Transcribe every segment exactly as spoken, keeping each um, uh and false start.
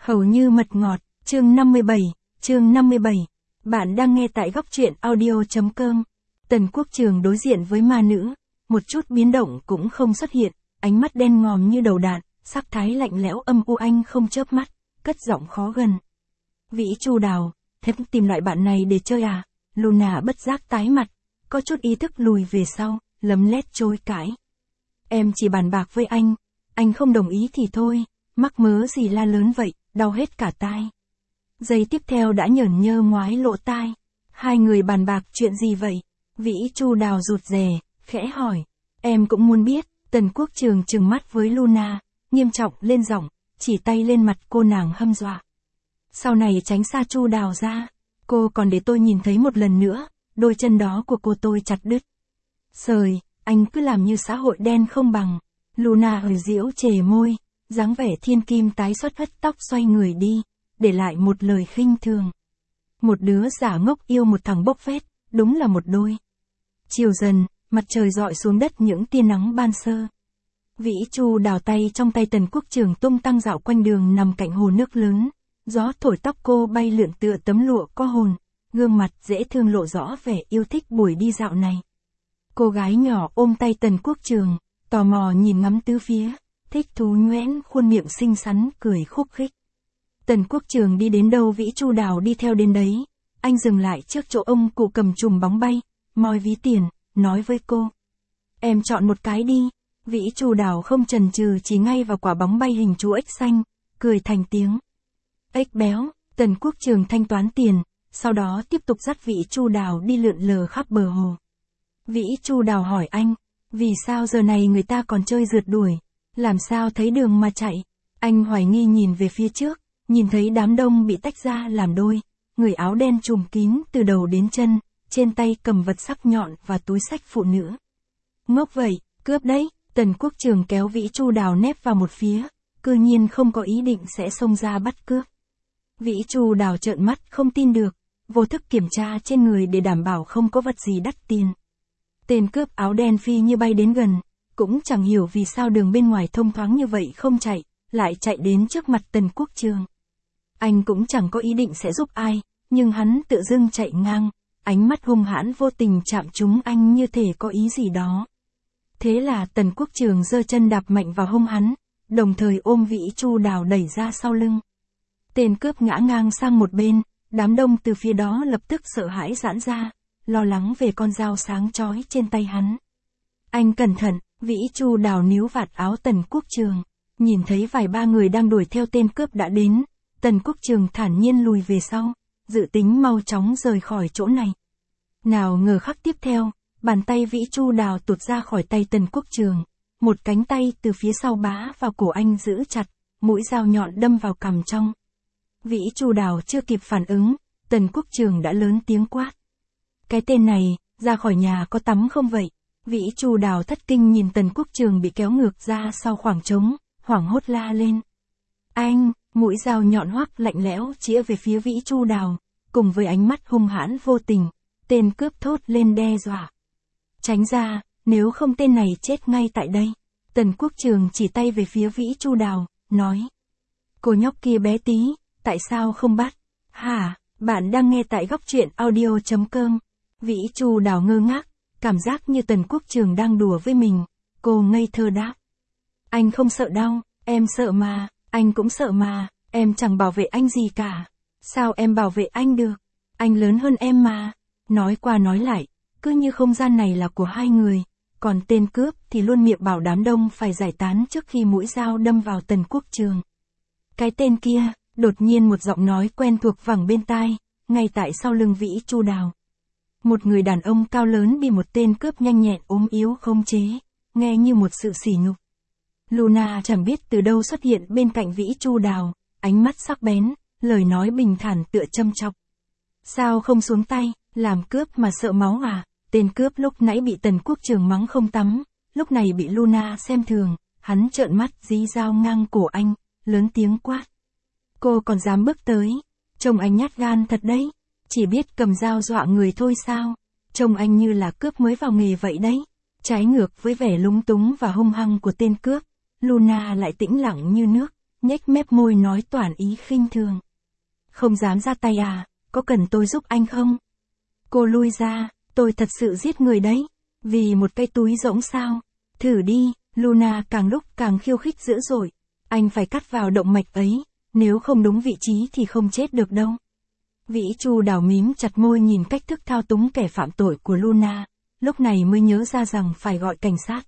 Hầu như mật ngọt, chương năm mươi bảy, chương năm mươi bảy. Bạn đang nghe tại góc truyện audio.com. Tần Quốc Trường đối diện với ma nữ, một chút biến động cũng không xuất hiện, ánh mắt đen ngòm như đầu đạn, sắc thái lạnh lẽo âm u anh không chớp mắt, cất giọng khó gần. Vĩ Chu Đào, thế tìm loại bạn này để chơi à? Luna bất giác tái mặt, có chút ý thức lùi về sau, lấm lét chối cãi. Em chỉ bàn bạc với anh, anh không đồng ý thì thôi, mắc mớ gì la lớn vậy, đau hết cả tai. Giây tiếp theo đã nhởn nhơ ngoái lộ tai. Hai người bàn bạc chuyện gì vậy? Vĩ Chu Đào rụt rè, khẽ hỏi. Em cũng muốn biết. Tần Quốc Trường trừng mắt với Luna, nghiêm trọng lên giọng, chỉ tay lên mặt cô nàng hâm dọa. Sau này tránh xa Chu Đào ra, cô còn để tôi nhìn thấy một lần nữa, đôi chân đó của cô tôi chặt đứt. Sời, anh cứ làm như xã hội đen không bằng. Luna hơi giễu chề môi, dáng vẻ thiên kim tái xuất hất tóc xoay người đi, để lại một lời khinh thường. Một đứa giả ngốc yêu một thằng bốc phét, đúng là một đôi. Chiều dần, mặt trời rọi xuống đất những tia nắng ban sơ. Vĩ Chu Đào tay trong tay Tần Quốc Trường tung tăng dạo quanh đường nằm cạnh hồ nước lớn, gió thổi tóc cô bay lượn tựa tấm lụa có hồn, gương mặt dễ thương lộ rõ vẻ yêu thích buổi đi dạo này. Cô gái nhỏ ôm tay Tần Quốc Trường, tò mò nhìn ngắm tứ phía, thích thú nhoẻn khuôn miệng xinh xắn cười khúc khích. Tần Quốc Trường đi đến đâu Vĩ Chu Đào đi theo đến đấy, anh dừng lại trước chỗ ông cụ cầm chùm bóng bay, moi ví tiền, nói với cô. Em chọn một cái đi. Vĩ Chu Đào không chần chừ chỉ ngay vào quả bóng bay hình chú ếch xanh, cười thành tiếng. Ếch béo. Tần Quốc Trường thanh toán tiền, sau đó tiếp tục dắt Vĩ Chu Đào đi lượn lờ khắp bờ hồ. Vĩ Chu Đào hỏi anh, vì sao giờ này người ta còn chơi rượt đuổi, làm sao thấy đường mà chạy? Anh hoài nghi nhìn về phía trước, nhìn thấy đám đông bị tách ra làm đôi, người áo đen trùm kín từ đầu đến chân, trên tay cầm vật sắc nhọn và túi xách phụ nữ. Ngốc vậy, cướp đấy. Tần Quốc Trường kéo Vĩ Chu Đào nép vào một phía, cư nhiên không có ý định sẽ xông ra bắt cướp. Vĩ Chu Đào trợn mắt không tin được, vô thức kiểm tra trên người để đảm bảo không có vật gì đắt tiền. Tên cướp áo đen phi như bay đến gần, cũng chẳng hiểu vì sao đường bên ngoài thông thoáng như vậy không chạy, lại chạy đến trước mặt Tần Quốc Trường. Anh cũng chẳng có ý định sẽ giúp ai, nhưng hắn tự dưng chạy ngang, ánh mắt hung hãn vô tình chạm trúng anh như thể có ý gì đó. Thế là Tần Quốc Trường giơ chân đạp mạnh vào hông hắn, đồng thời ôm Vĩ Chu Đào đẩy ra sau lưng. Tên cướp ngã ngang sang một bên, đám đông từ phía đó lập tức sợ hãi giãn ra, lo lắng về con dao sáng chói trên tay hắn. Anh cẩn thận. Vĩ Chu Đào níu vạt áo Tần Quốc Trường, nhìn thấy vài ba người đang đuổi theo tên cướp đã đến, Tần Quốc Trường thản nhiên lùi về sau, dự tính mau chóng rời khỏi chỗ này. Nào ngờ khắc tiếp theo, bàn tay Vĩ Chu Đào tụt ra khỏi tay Tần Quốc Trường, một cánh tay từ phía sau bá vào cổ anh giữ chặt, mũi dao nhọn đâm vào cằm trong. Vĩ Chu Đào chưa kịp phản ứng, Tần Quốc Trường đã lớn tiếng quát. Cái tên này, ra khỏi nhà có tắm không vậy? Vĩ Chu Đào thất kinh nhìn Tần Quốc Trường bị kéo ngược ra sau khoảng trống, hoảng hốt la lên. Anh, mũi dao nhọn hoắc lạnh lẽo chĩa về phía Vĩ Chu Đào, cùng với ánh mắt hung hãn vô tình, tên cướp thốt lên đe dọa. Tránh ra, nếu không tên này chết ngay tại đây. Tần Quốc Trường chỉ tay về phía Vĩ Chu Đào, nói. Cô nhóc kia bé tí, tại sao không bắt? Hả, bạn đang nghe tại góc truyện audio.com. Vĩ Chu Đào ngơ ngác, cảm giác như Tần Quốc Trường đang đùa với mình, cô ngây thơ đáp. Anh không sợ đau, em sợ mà, anh cũng sợ mà, em chẳng bảo vệ anh gì cả. Sao em bảo vệ anh được? Anh lớn hơn em mà. Nói qua nói lại, cứ như không gian này là của hai người, còn tên cướp thì luôn miệng bảo đám đông phải giải tán trước khi mũi dao đâm vào Tần Quốc Trường. Cái tên kia, đột nhiên một giọng nói quen thuộc vẳng bên tai, ngay tại sau lưng Vĩ Chu Đào. Một người đàn ông cao lớn bị một tên cướp nhanh nhẹn ốm yếu khống chế, nghe như một sự sỉ nhục. Luna chẳng biết từ đâu xuất hiện bên cạnh Vĩ Chu Đào, ánh mắt sắc bén, lời nói bình thản tựa châm chọc. Sao không xuống tay, làm cướp mà sợ máu à? Tên cướp lúc nãy bị Tần Quốc Trường mắng không tắm, lúc này bị Luna xem thường, hắn trợn mắt dí dao ngang cổ anh, lớn tiếng quát. Cô còn dám bước tới, trông anh nhát gan thật đấy, chỉ biết cầm dao dọa người thôi sao, trông anh như là cướp mới vào nghề vậy đấy. Trái ngược với vẻ lúng túng và hung hăng của tên cướp, Luna lại tĩnh lặng như nước, nhếch mép môi nói toản ý khinh thường. Không dám ra tay à, có cần tôi giúp anh không? Cô lui ra, tôi thật sự giết người đấy. Vì một cái túi rỗng sao? Thử đi, Luna càng lúc càng khiêu khích dữ dội. Anh phải cắt vào động mạch ấy, nếu không đúng vị trí thì không chết được đâu. Vĩ Chu Đào mím chặt môi nhìn cách thức thao túng kẻ phạm tội của Luna, lúc này mới nhớ ra rằng phải gọi cảnh sát.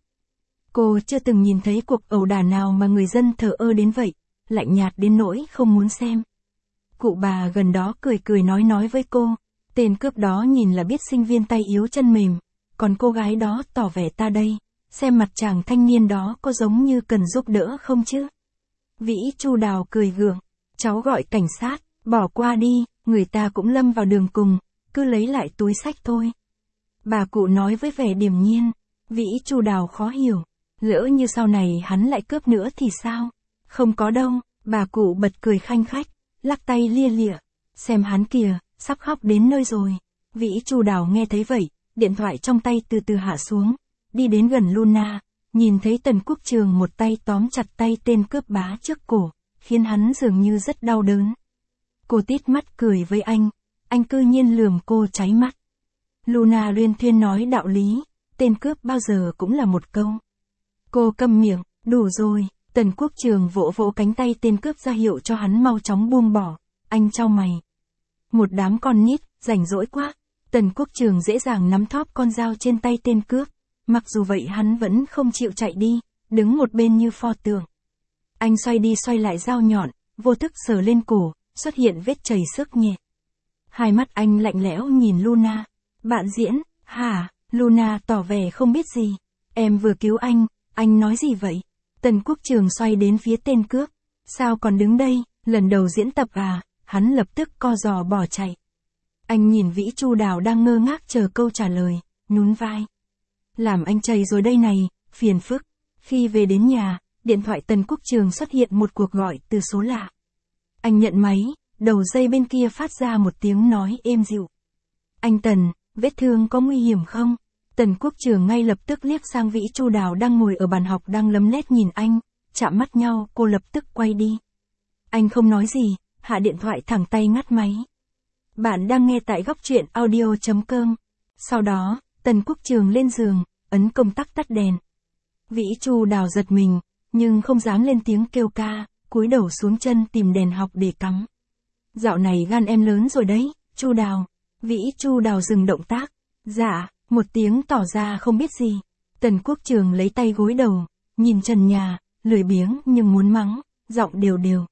Cô chưa từng nhìn thấy cuộc ẩu đả nào mà người dân thờ ơ đến vậy, lạnh nhạt đến nỗi không muốn xem. Cụ bà gần đó cười cười nói nói với cô, tên cướp đó nhìn là biết sinh viên tay yếu chân mềm, còn cô gái đó tỏ vẻ ta đây, xem mặt chàng thanh niên đó có giống như cần giúp đỡ không chứ? Vĩ Chu Đào cười gượng, cháu gọi cảnh sát, bỏ qua đi, người ta cũng lâm vào đường cùng, cứ lấy lại túi xách thôi. Bà cụ nói với vẻ điềm nhiên. Vĩ Chu Đào khó hiểu, lỡ như sau này hắn lại cướp nữa thì sao? Không có đâu, bà cụ bật cười khanh khách, lắc tay lia lịa, xem hắn kìa, sắp khóc đến nơi rồi. Vĩ Chu Đào nghe thấy vậy, điện thoại trong tay từ từ hạ xuống, đi đến gần Luna, nhìn thấy Tần Quốc Trường một tay tóm chặt tay tên cướp bá trước cổ, khiến hắn dường như rất đau đớn. Cô tít mắt cười với anh, anh cư nhiên lườm cô cháy mắt. Luna luyên thuyên nói đạo lý, tên cướp bao giờ cũng là một câu. Cô câm miệng, đủ rồi. Tần Quốc Trường vỗ vỗ cánh tay tên cướp ra hiệu cho hắn mau chóng buông bỏ, anh chau mày. Một đám con nít, rảnh rỗi quá. Tần Quốc Trường dễ dàng nắm thóp con dao trên tay tên cướp, mặc dù vậy hắn vẫn không chịu chạy đi, đứng một bên như pho tượng. Anh xoay đi xoay lại dao nhọn, vô thức sờ lên cổ, xuất hiện vết chảy xước nhẹ. Hai mắt anh lạnh lẽo nhìn Luna. Bạn diễn, hả? Luna tỏ vẻ không biết gì. Em vừa cứu anh, anh nói gì vậy? Tần Quốc Trường xoay đến phía tên cướp. Sao còn đứng đây, lần đầu diễn tập à? Hắn lập tức co giò bỏ chạy. Anh nhìn Vĩ Chu Đào đang ngơ ngác chờ câu trả lời, nhún vai. Làm anh chày rồi đây này, phiền phức. Khi về đến nhà, điện thoại Tần Quốc Trường xuất hiện một cuộc gọi từ số lạ. Anh nhận máy, đầu dây bên kia phát ra một tiếng nói êm dịu. Anh Tần, vết thương có nguy hiểm không? Tần Quốc Trường ngay lập tức liếc sang Vĩ Chu Đào đang ngồi ở bàn học đang lấm lét nhìn anh, chạm mắt nhau, cô lập tức quay đi. Anh không nói gì, hạ điện thoại thẳng tay ngắt máy. Bạn đang nghe tại góc truyện audio chấm com. Sau đó, Tần Quốc Trường lên giường, ấn công tắc tắt đèn. Vĩ Chu Đào giật mình, nhưng không dám lên tiếng kêu ca, cúi đầu xuống chân tìm đèn học để cắm. Dạo này gan em lớn rồi đấy, Chu Đào. Vĩ Chu Đào dừng động tác. Dạ, một tiếng tỏ ra không biết gì. Tần Quốc Trường lấy tay gối đầu, nhìn trần nhà, lười biếng nhưng muốn mắng, giọng đều đều.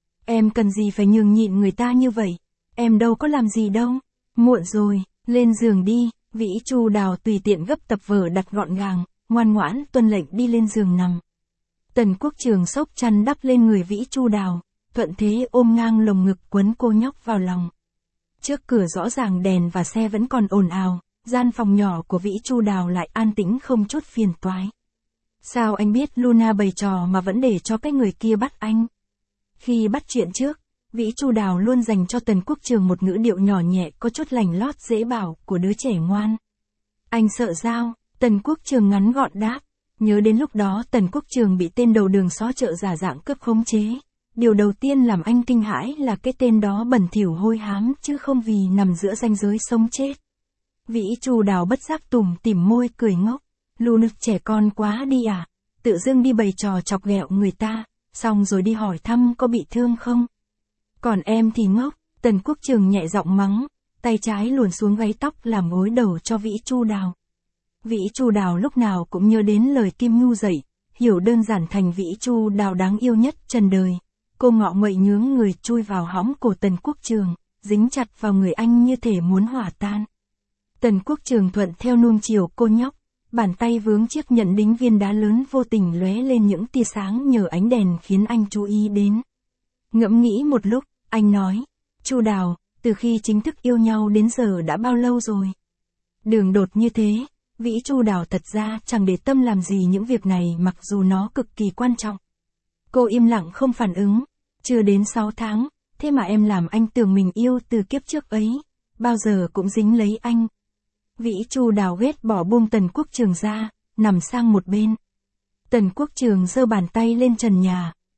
Em cần gì phải nhường nhịn người ta như vậy? Em đâu có làm gì đâu. Muộn rồi, lên giường đi. Vĩ Chu Đào tùy tiện gấp tập vở đặt gọn gàng, ngoan ngoãn tuân lệnh đi lên giường nằm. Tần Quốc Trường xốc chăn đắp lên người Vĩ Chu Đào, thuận thế ôm ngang lồng ngực quấn cô nhóc vào lòng. Trước cửa rõ ràng đèn và xe vẫn còn ồn ào, gian phòng nhỏ của Vĩ Chu Đào lại an tĩnh không chút phiền toái. Sao anh biết Luna bày trò mà vẫn để cho cái người kia bắt anh? Khi bắt chuyện trước, Vĩ Chu Đào luôn dành cho Tần Quốc Trường một ngữ điệu nhỏ nhẹ có chút lành lót dễ bảo của đứa trẻ ngoan. Anh sợ sao? Tần Quốc Trường ngắn gọn đáp. Nhớ đến lúc đó Tần Quốc Trường bị tên đầu đường xó chợ giả dạng cướp khống chế. Điều đầu tiên làm anh kinh hãi là cái tên đó bẩn thỉu hôi hám chứ không vì nằm giữa ranh giới sống chết. Vĩ Chu Đào bất giác tủm tỉm môi cười ngốc. Luna trẻ con quá đi à? Tự dưng đi bày trò chọc ghẹo người ta, xong rồi đi hỏi thăm có bị thương không? Còn em thì ngốc. Tần Quốc Trường nhẹ giọng mắng, tay trái luồn xuống gáy tóc làm gối đầu cho Vĩ Chu Đào. Vĩ Chu Đào lúc nào cũng nhớ đến lời Kim Ngưu dạy, hiểu đơn giản thành Vĩ Chu Đào đáng yêu nhất trần đời. Cô ngọ nguậy nhướng người chui vào hõm cổ Tần Quốc Trường, dính chặt vào người anh như thể muốn hỏa tan. Tần Quốc Trường thuận theo nuông chiều cô nhóc, bàn tay vướng chiếc nhẫn đính viên đá lớn vô tình lóe lên những tia sáng nhờ ánh đèn khiến anh chú ý đến. Ngẫm nghĩ một lúc, anh nói, Chu Đào, từ khi chính thức yêu nhau đến giờ đã bao lâu rồi? Đường đột như thế, Vĩ Chu Đào thật ra chẳng để tâm làm gì những việc này mặc dù nó cực kỳ quan trọng. Cô im lặng không phản ứng, chưa đến sáu tháng, thế mà em làm anh tưởng mình yêu từ kiếp trước ấy, bao giờ cũng dính lấy anh. Vĩ Chu Đào ghét bỏ buông Tần Quốc Trường ra, nằm sang một bên. Tần Quốc Trường giơ bàn tay lên trần nhà,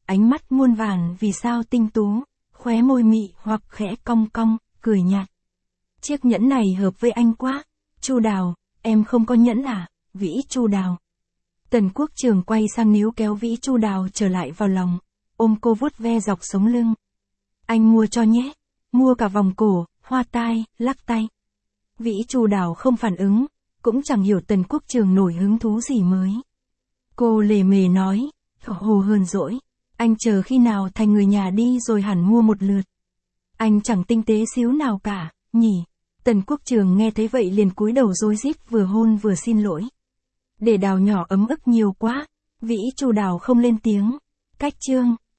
ánh mắt muôn vàn vì sao tinh tú, khóe môi mị hoặc khẽ cong cong, cười nhạt. Chiếc nhẫn này hợp với anh quá. Chu Đào, em không có nhẫn à? Vĩ Chu Đào. Tần Quốc Trường quay sang níu kéo Vĩ Chu Đào trở lại vào lòng, ôm cô vuốt ve dọc sống lưng. Anh mua cho nhé, mua cả vòng cổ, hoa tai, lắc tay. Vĩ Chu Đào không phản ứng, cũng chẳng hiểu Tần Quốc Trường nổi hứng thú gì mới. Cô lề mề nói, hồ hờn dỗi, anh chờ khi nào thành người nhà đi rồi hẳn mua một lượt. Anh chẳng tinh tế xíu nào cả, nhỉ? Tần Quốc Trường nghe thấy vậy liền cúi đầu rối rít vừa hôn vừa xin lỗi. Để Đào nhỏ ấm ức nhiều quá, Vĩ Chu Đào không lên tiếng. Cách chương